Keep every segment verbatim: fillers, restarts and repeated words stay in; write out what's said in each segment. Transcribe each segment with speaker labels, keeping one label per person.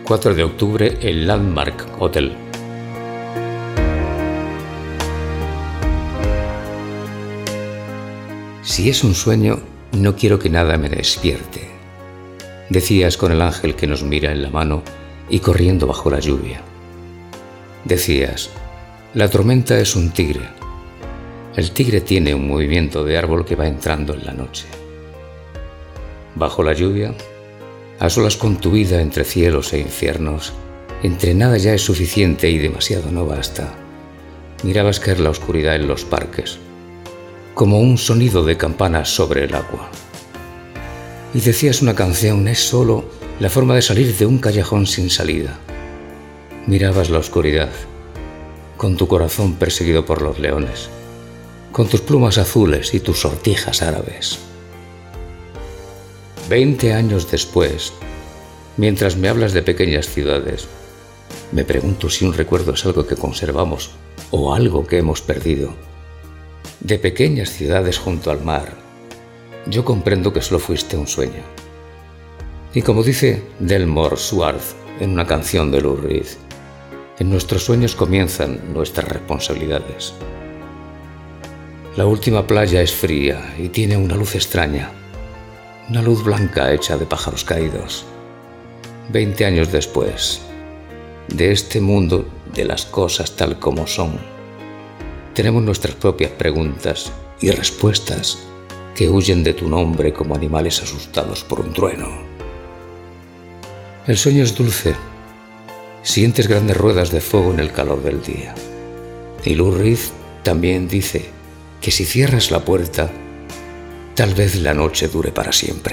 Speaker 1: cuatro de octubre, el Landmark Hotel. Si es un sueño, no quiero que nada me despierte, decías con el ángel que nos mira en la mano y corriendo bajo la lluvia. Decías, la tormenta es un tigre. El tigre tiene un movimiento de árbol que va entrando en la noche. Bajo la lluvia, a solas con tu vida entre cielos e infiernos, entre nada ya es suficiente y demasiado no basta, mirabas caer la oscuridad en los parques, como un sonido de campanas sobre el agua. Y decías, una canción es solo la forma de salir de un callejón sin salida. Mirabas la oscuridad, con tu corazón perseguido por los leones, con tus plumas azules y tus sortijas árabes. Veinte años después, mientras me hablas de pequeñas ciudades, me pregunto si un recuerdo es algo que conservamos o algo que hemos perdido. De pequeñas ciudades junto al mar, yo comprendo que solo fuiste un sueño. Y como dice Delmore Swartz en una canción de Lou Reed, en nuestros sueños comienzan nuestras responsabilidades. La última playa es fría y tiene una luz extraña, una luz blanca hecha de pájaros caídos. Veinte años después, de este mundo de las cosas tal como son, tenemos nuestras propias preguntas y respuestas que huyen de tu nombre como animales asustados por un trueno. El sueño es dulce. Sientes grandes ruedas de fuego en el calor del día. Y Lou Reed también dice que si cierras la puerta, tal vez la noche dure para siempre.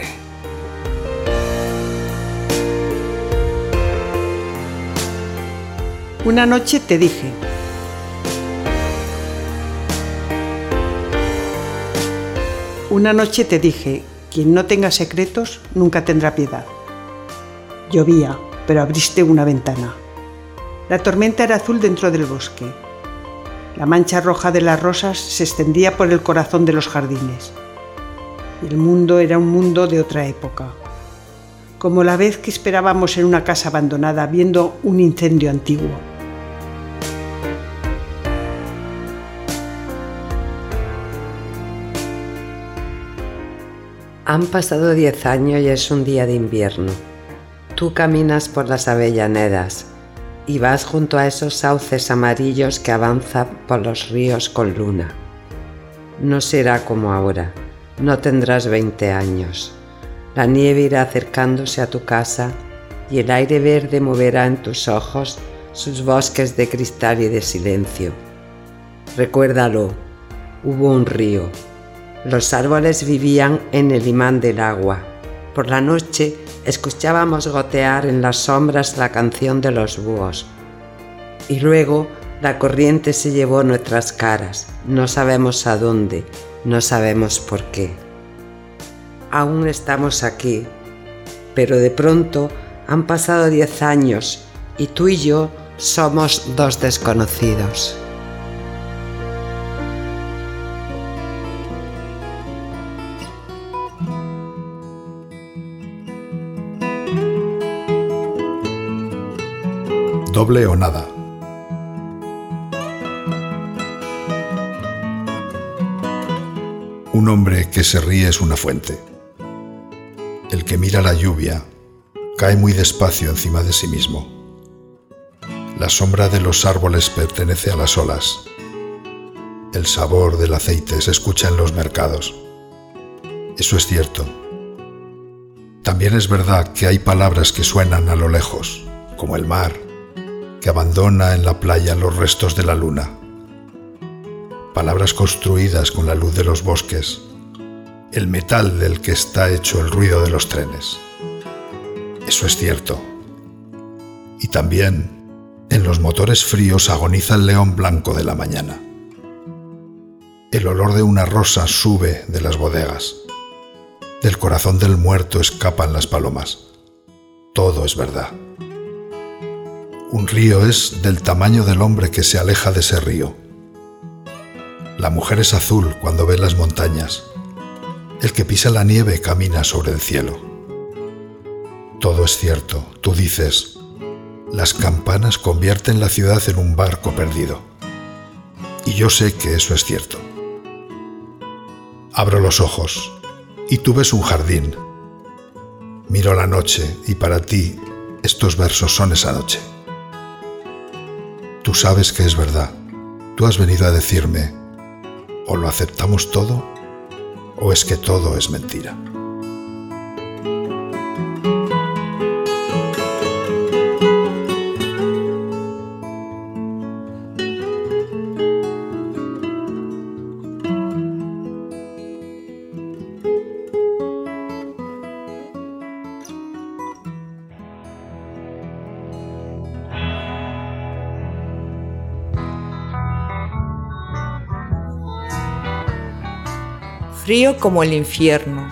Speaker 2: Una noche te dije. Una noche te dije, quien no tenga secretos nunca tendrá piedad. Llovía, pero abriste una ventana. La tormenta era azul dentro del bosque. La mancha roja de las rosas se extendía por el corazón de los jardines. Y el mundo era un mundo de otra época. Como la vez que esperábamos en una casa abandonada viendo un incendio antiguo.
Speaker 3: Han pasado diez años y es un día de invierno. Tú caminas por las avellanedas y vas junto a esos sauces amarillos que avanzan por los ríos con luna. No será como ahora, no tendrás veinte años. La nieve irá acercándose a tu casa y el aire verde moverá en tus ojos sus bosques de cristal y de silencio. Recuérdalo, hubo un río. Los árboles vivían en el imán del agua. Por la noche escuchábamos gotear en las sombras la canción de los búhos. Y luego la corriente se llevó nuestras caras. No sabemos a dónde, no sabemos por qué. Aún estamos aquí, pero de pronto han pasado diez años y tú y yo somos dos desconocidos.
Speaker 4: Doble o nada. Un hombre que se ríe es una fuente. El que mira la lluvia cae muy despacio encima de sí mismo. La sombra de los árboles pertenece a las olas. El sabor del aceite se escucha en los mercados. Eso es cierto. También es verdad que hay palabras que suenan a lo lejos, como el mar, que abandona en la playa los restos de la luna. Palabras construidas con la luz de los bosques, el metal del que está hecho el ruido de los trenes. Eso es cierto. Y también, en los motores fríos agoniza el león blanco de la mañana. El olor de una rosa sube de las bodegas. Del corazón del muerto escapan las palomas. Todo es verdad. Un río es del tamaño del hombre que se aleja de ese río. La mujer es azul cuando ve las montañas. El que pisa la nieve camina sobre el cielo. Todo es cierto. Tú dices, las campanas convierten la ciudad en un barco perdido. Y yo sé que eso es cierto. Abro los ojos y tú ves un jardín. Miro la noche y para ti estos versos son esa noche. Tú sabes que es verdad. Tú has venido a decirme, o lo aceptamos todo, o es que todo es mentira.
Speaker 5: Frío como el infierno.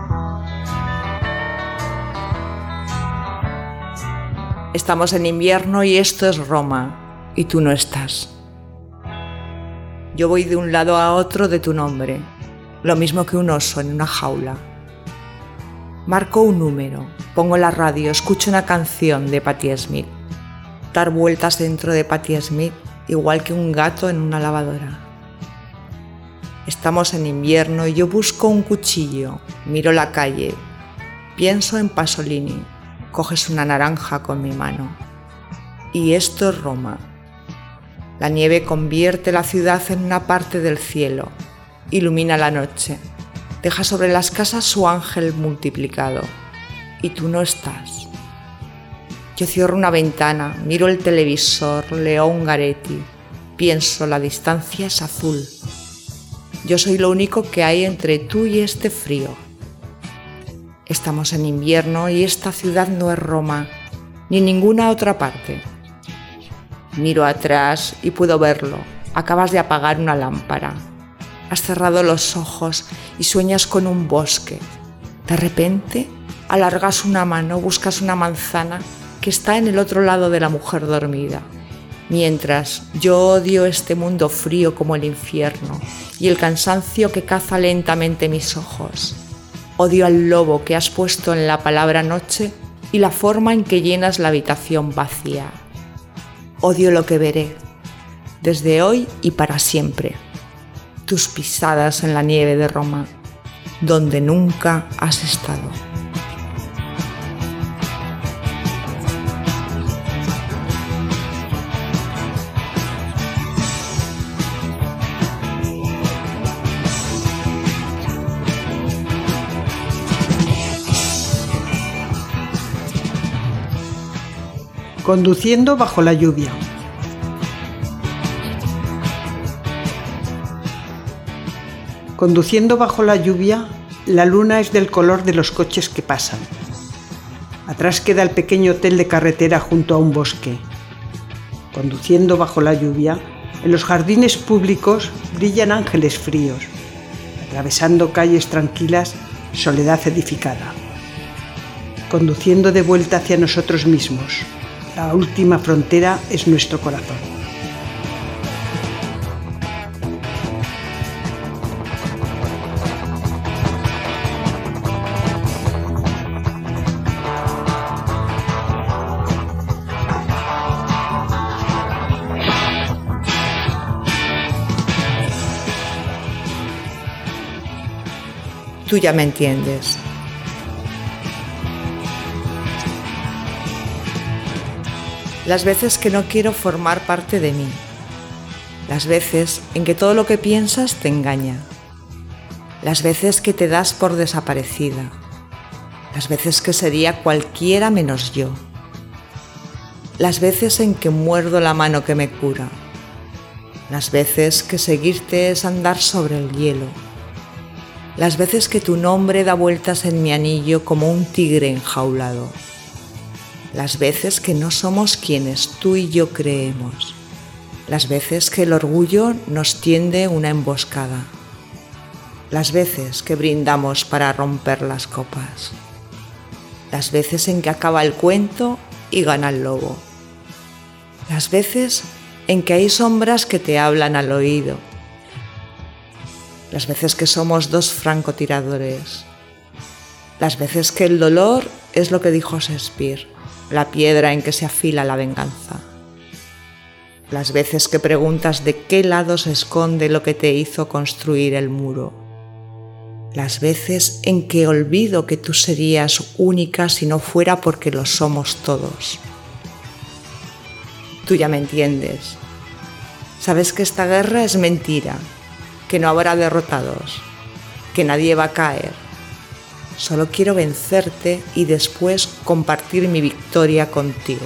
Speaker 5: Estamos en invierno y esto es Roma, y tú no estás. Yo voy de un lado a otro de tu nombre, lo mismo que un oso en una jaula. Marco un número, pongo la radio, escucho una canción de Patti Smith. Dar vueltas dentro de Patti Smith, igual que un gato en una lavadora. Estamos en invierno y yo busco un cuchillo, miro la calle, pienso en Pasolini, coges una naranja con mi mano. Y esto es Roma. La nieve convierte la ciudad en una parte del cielo, ilumina la noche, deja sobre las casas su ángel multiplicado, y tú no estás. Yo cierro una ventana, miro el televisor, leo Ungaretti, pienso, la distancia es azul. Yo soy lo único que hay entre tú y este frío. Estamos en invierno y esta ciudad no es Roma, ni ninguna otra parte. Miro atrás y puedo verlo. Acabas de apagar una lámpara. Has cerrado los ojos y sueñas con un bosque. De repente, alargas una mano, buscas una manzana que está en el otro lado de la mujer dormida. Mientras yo odio este mundo frío como el infierno y el cansancio que caza lentamente mis ojos. Odio al lobo que has puesto en la palabra noche y la forma en que llenas la habitación vacía. Odio lo que veré, desde hoy y para siempre. Tus pisadas en la nieve de Roma, donde nunca has estado.
Speaker 2: Conduciendo bajo la lluvia. Conduciendo bajo la lluvia, la luna es del color de los coches que pasan. Atrás queda el pequeño hotel de carretera junto a un bosque. Conduciendo bajo la lluvia, en los jardines públicos brillan ángeles fríos. Atravesando calles tranquilas, soledad edificada. Conduciendo de vuelta hacia nosotros mismos. La última frontera es nuestro corazón.
Speaker 5: Tú ya me entiendes. Las veces que no quiero formar parte de mí, las veces en que todo lo que piensas te engaña, las veces que te das por desaparecida, las veces que sería cualquiera menos yo, las veces en que muerdo la mano que me cura, las veces que seguirte es andar sobre el hielo, las veces que tu nombre da vueltas en mi anillo como un tigre enjaulado. Las veces que no somos quienes tú y yo creemos, las veces que el orgullo nos tiende una emboscada, las veces que brindamos para romper las copas, las veces en que acaba el cuento y gana el lobo, las veces en que hay sombras que te hablan al oído, las veces que somos dos francotiradores, las veces que el dolor es lo que dijo Shakespeare. la piedra en que se afila la venganza. Las veces que preguntas de qué lado se esconde lo que te hizo construir el muro. Las veces en que olvido que tú serías única si no fuera porque lo somos todos. Tú ya me entiendes. Sabes que esta guerra es mentira, que no habrá derrotados, que nadie va a caer. Solo quiero vencerte y después compartir mi victoria contigo.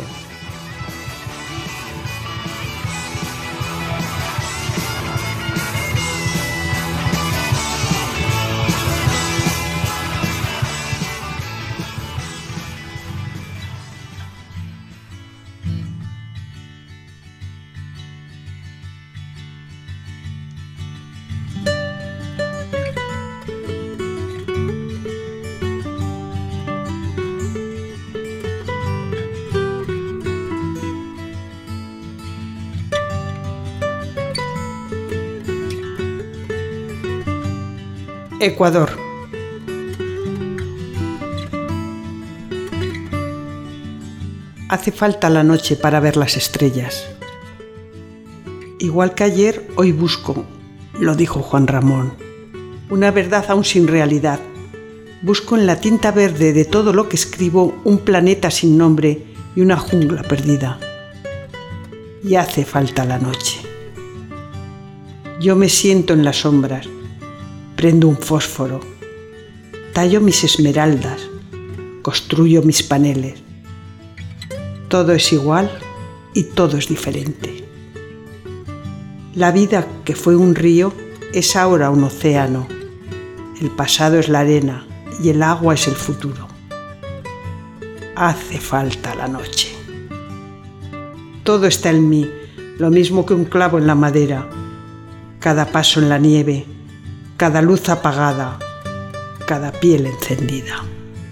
Speaker 2: Ecuador. Hace falta la noche para ver las estrellas. Igual que ayer, hoy busco, lo dijo Juan Ramón, una verdad aún sin realidad. Busco en la tinta verde de todo lo que escribo un planeta sin nombre y una jungla perdida. Y hace falta la noche. Yo me siento en las sombras. Prendo un fósforo, tallo mis esmeraldas, construyo mis paneles. Todo es igual y todo es diferente. La vida que fue un río es ahora un océano. El pasado es la arena y el agua es el futuro. Hace falta la noche. Todo está en mí, lo mismo que un clavo en la madera, cada paso en la nieve, cada luz apagada, cada piel encendida.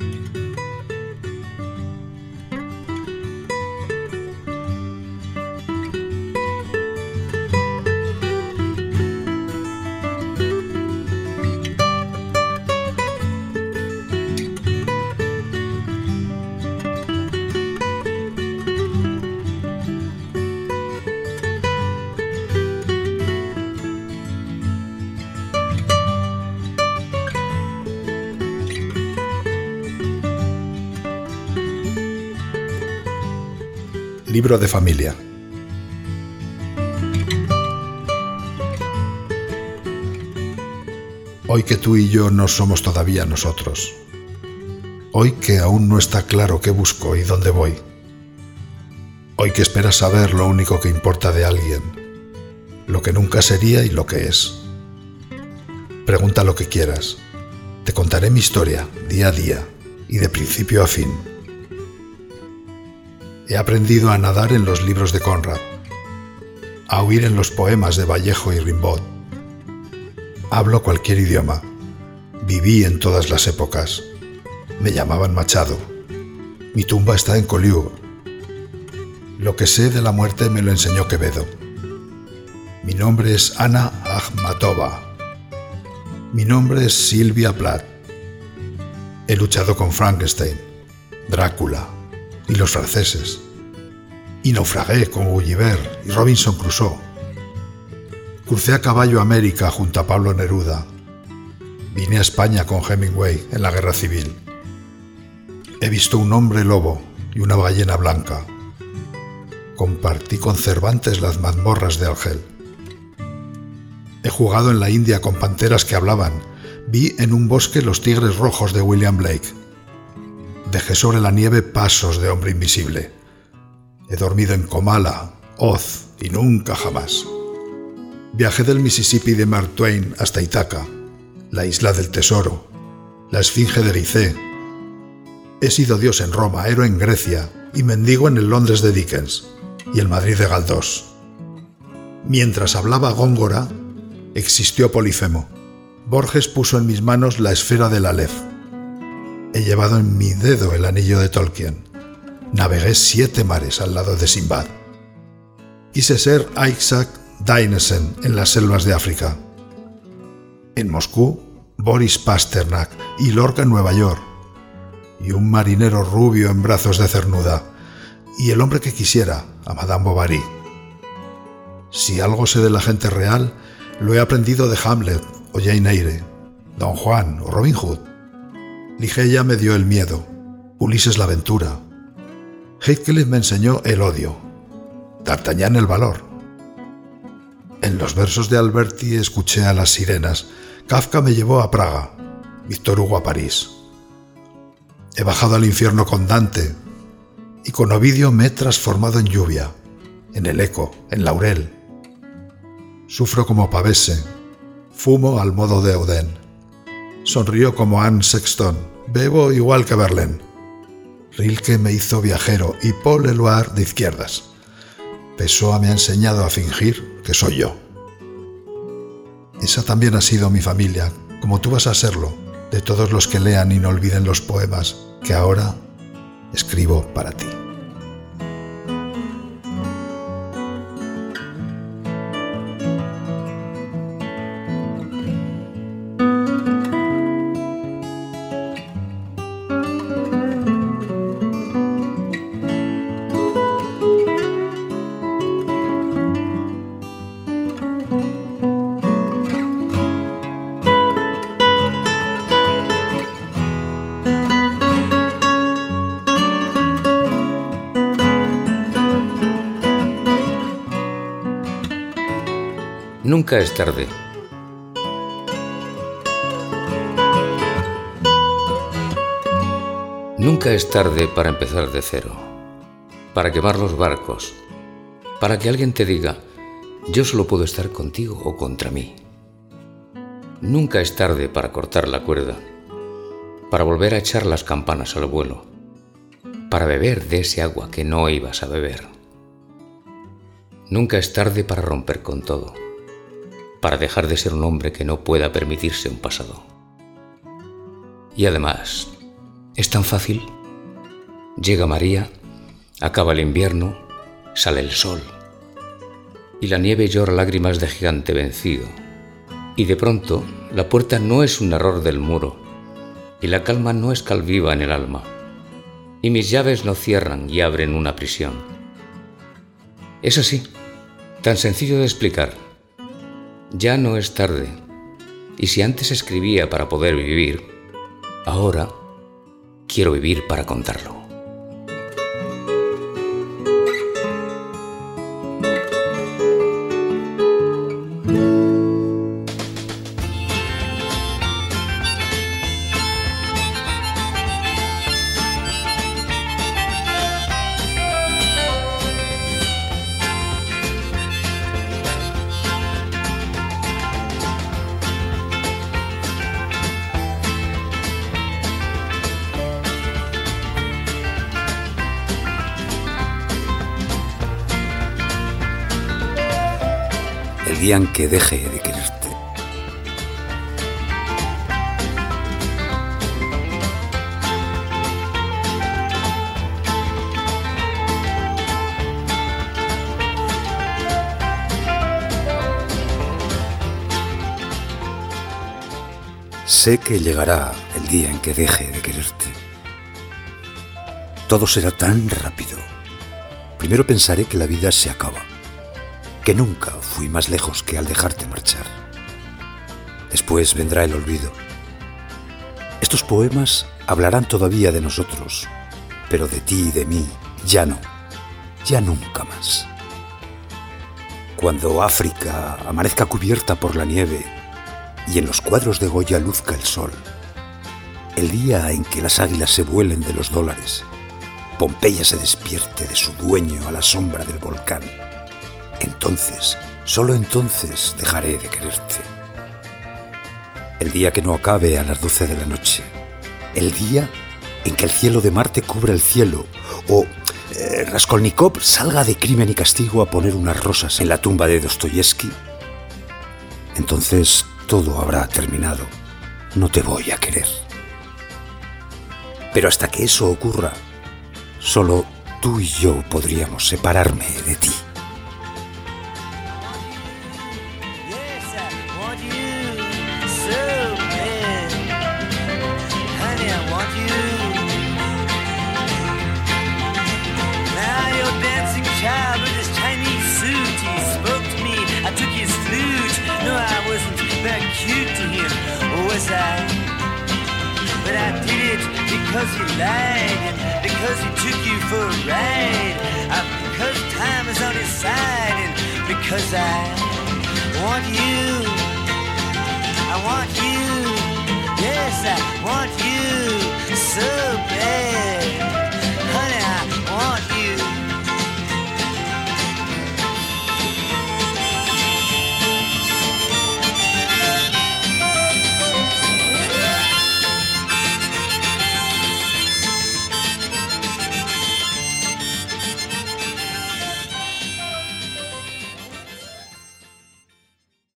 Speaker 4: Libro de familia. Hoy que tú y yo no somos todavía nosotros. Hoy que aún no está claro qué busco y dónde voy. Hoy que esperas saber lo único que importa de alguien, lo que nunca sería y lo que es. Pregunta lo que quieras. Te contaré mi historia, día a día, y de principio a fin. He aprendido a nadar en los libros de Conrad, a huir en los poemas de Vallejo y Rimbaud. Hablo cualquier idioma. Viví en todas las épocas. Me llamaban Machado. Mi tumba está en Collioure. Lo que sé de la muerte me lo enseñó Quevedo. Mi nombre es Anna Akhmatova. Mi nombre es Sylvia Plath. He luchado con Frankenstein, Drácula y los franceses. Y naufragué con Gulliver y Robinson Crusoe. Crucé a caballo América junto a Pablo Neruda. Vine a España con Hemingway en la Guerra Civil. He visto un hombre lobo y una ballena blanca. Compartí con Cervantes las mazmorras de Argel. He jugado en la India con panteras que hablaban. Vi en un bosque los tigres rojos de William Blake. Dejé sobre la nieve pasos de hombre invisible. He dormido en Comala, Oz y nunca jamás. Viajé del Mississippi de Mark Twain hasta Ítaca, la isla del tesoro, la esfinge de Ericé. He sido Dios en Roma, héroe en Grecia y mendigo en el Londres de Dickens y el Madrid de Galdós. Mientras hablaba Góngora, existió Polifemo. Borges puso en mis manos la esfera del Aleph. He llevado en mi dedo el anillo de Tolkien. Navegué siete mares al lado de Sinbad. Quise ser Isaac Dinesen en las selvas de África. En Moscú, Boris Pasternak y Lorca en Nueva York. Y un marinero rubio en brazos de cernuda, y El hombre que quisiera, a Madame Bovary. Si algo sé de la gente real, lo he aprendido de Hamlet o Jane Eyre, Don Juan o Robin Hood. Ligeia me dio el miedo, Ulises la aventura. Heathcliff me enseñó el odio, D'Artagnan el valor. En los versos de Alberti escuché a las sirenas, Kafka me llevó a Praga, Víctor Hugo a París. He bajado al infierno con Dante y con Ovidio me he transformado en lluvia, en el eco, en laurel. Sufro como Pavese, fumo al modo de Oden. Sonrío como Anne Sexton, bebo igual que Verlaine. Rilke me hizo viajero y Paul Eluard de izquierdas. Pessoa me ha enseñado a fingir que soy yo. Esa también ha sido mi familia, como tú vas a serlo, de todos los que lean y no olviden los poemas que ahora escribo para ti.
Speaker 1: Nunca es tarde. Nunca es tarde para empezar de cero, para quemar los barcos, para que alguien te diga, yo solo puedo estar contigo o contra mí. Nunca es tarde para cortar la cuerda, para volver a echar las campanas al vuelo, para beber de ese agua que no ibas a beber. Nunca es tarde para romper con todo, para dejar de ser un hombre que no pueda permitirse un pasado. Y además, es tan fácil. Llega María, acaba el invierno, sale el sol, y la nieve llora lágrimas de gigante vencido. Y de pronto, la puerta no es un error del muro, y la calma no es calviva en el alma, y mis llaves no cierran y abren una prisión. Es así, tan sencillo de explicar. Ya no es tarde, y si antes escribía para poder vivir, ahora quiero vivir para contarlo.
Speaker 6: El día en que deje de quererte. Sé que llegará el día en que deje de quererte. Todo será tan rápido. Primero pensaré que la vida se acaba, que nunca fui más lejos que al dejarte marchar. Después vendrá el olvido. Estos poemas hablarán todavía de nosotros, pero de ti y de mí ya no, ya nunca más. Cuando África amanezca cubierta por la nieve y en los cuadros de Goya luzca el sol, el día en que las águilas se vuelen de los dólares, Pompeya se despierte de su dueño a la sombra del volcán, entonces, solo entonces dejaré de quererte. El día que no acabe a las doce de la noche, el día en que el cielo de Marte cubra el cielo, o eh, Raskolnikov salga de Crimen y Castigo a poner unas rosas en la tumba de Dostoyevsky, entonces todo habrá terminado. No te voy a querer. Pero hasta que eso ocurra, solo tú y yo podríamos separarme de ti.
Speaker 7: Now cute to him, was I? But I did it because he lied, and because he took you for a ride, uh, because time is on his side, and because I want you, I want you, yes, I want you so bad.